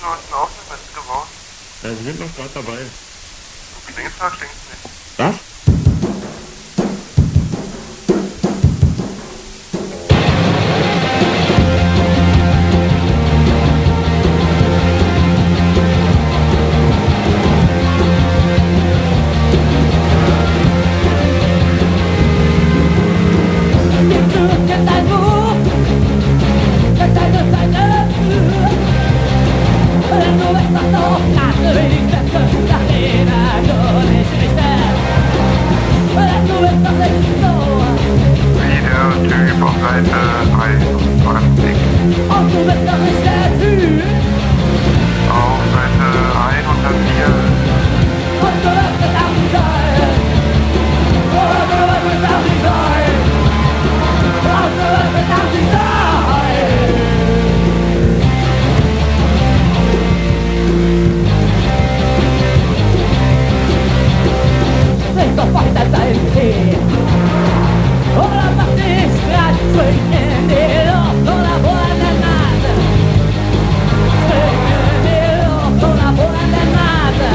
du unten auch eine mitgebracht? Ja, wir sind noch gerade dabei. Du klingst oder klingst nicht? Was? Videotyp auf Seite 23. Und du bist doch nicht der Typ. Auf Seite 104. Und du wirst es auch nicht sein. Und du wirst es auch nicht sein. Und du wirst es auch nicht sein. Trink doch weiter deinen Tee. Oder mach dich grad schwing in die Luft oder wo an der Nase. Schwing in die Luft oder wo an der Nase.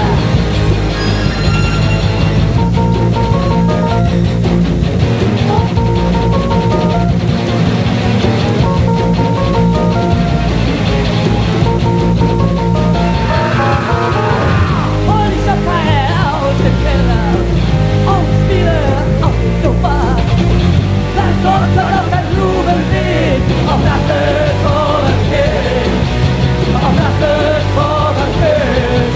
Und ich hab keine Autokiller und spiele auf die Sofa. Dann sorgt auf das Blumenlied, auf das es vorwärts auf das es vorwärts geht.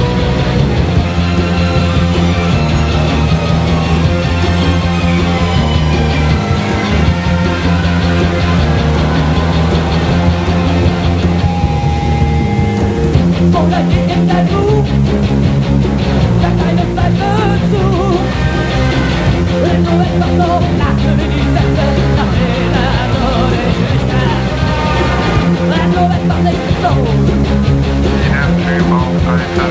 Oder geh in dein Buch, sag deine Seite zu. Wenn du etwas so lachen wie die Sätze, nach denen du dich nicht kennst. Wenn du etwas nicht so. Videotyp auf Seite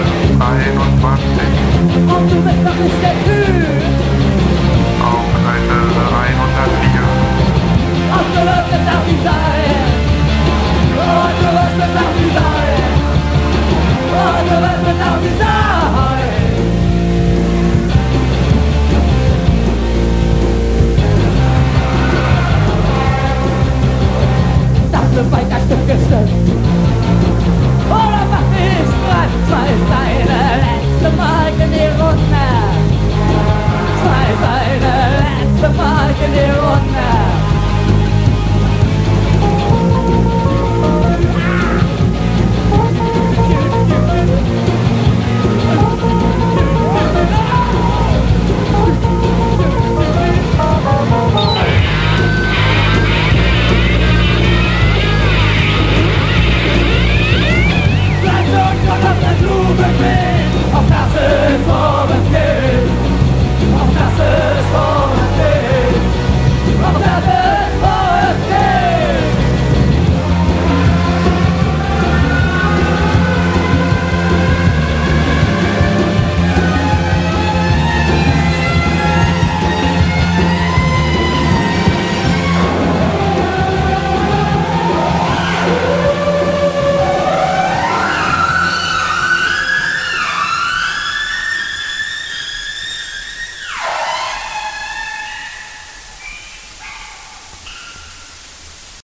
21. Und du bist doch nicht der Typ. Auf Seite 104. Und du wirst es auch nicht sein. Und du wirst es auch nicht sein. Und du wirst es auch nicht sein. Das wird weiter Stück gestimmt. Oder mach dich dran, schmeiß deine letzte Mark in die Runde. Schmeiß deine letzte Mark